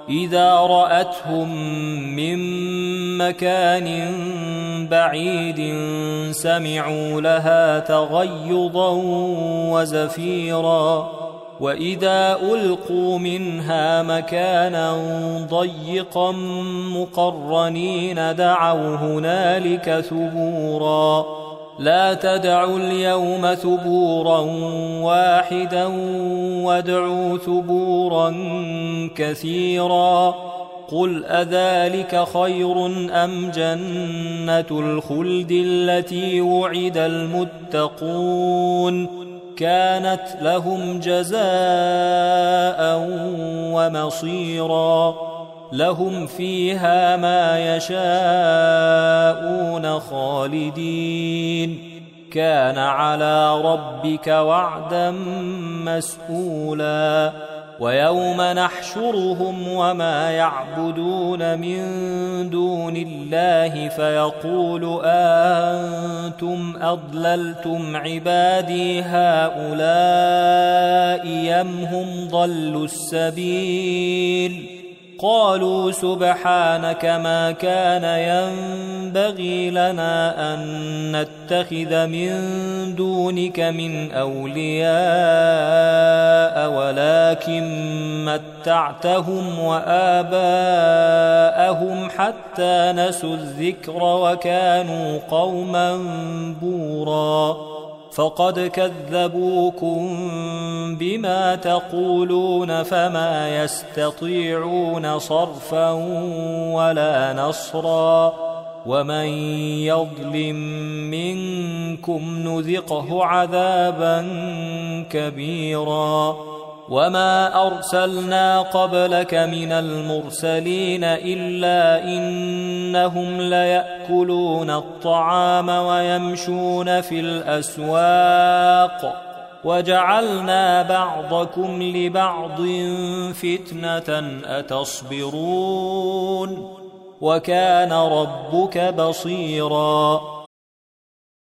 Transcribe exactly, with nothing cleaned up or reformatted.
إذا رأتهم من مكان بعيد سمعوا لها تغيظا وزفيرا وإذا ألقوا منها مكانا ضيقا مقرنين دعوا هنالك ثبورا لا تدعوا اليوم ثبورا واحدا وادعوا ثبورا كثيرا قل أذلك خير أم جنة الخلد التي وعد المتقون كانت لهم جزاء ومصيرا لهم فيها ما يشاءون خالدين كان على ربك وعدا مسئولا ويوم نحشرهم وما يعبدون من دون الله فيقول أنتم أضللتم عبادي هؤلاء أم هم ضلوا السبيل قالوا سبحانك ما كان ينبغي لنا أن نتخذ من دونك من أولياء ولكن متعتهم وآباءهم حتى نسوا الذكر وكانوا قوما بورا فقد كذبوكم بما تقولون فما يستطيعون صرفا ولا نصرا ومن يظلم منكم نذقه عذابا كبيرا وما أرسلنا قبلك من المرسلين إلا إنهم ليأكلون الطعام ويمشون في الأسواق وجعلنا بعضكم لبعض فتنة أتصبرون وكان ربك بصيراً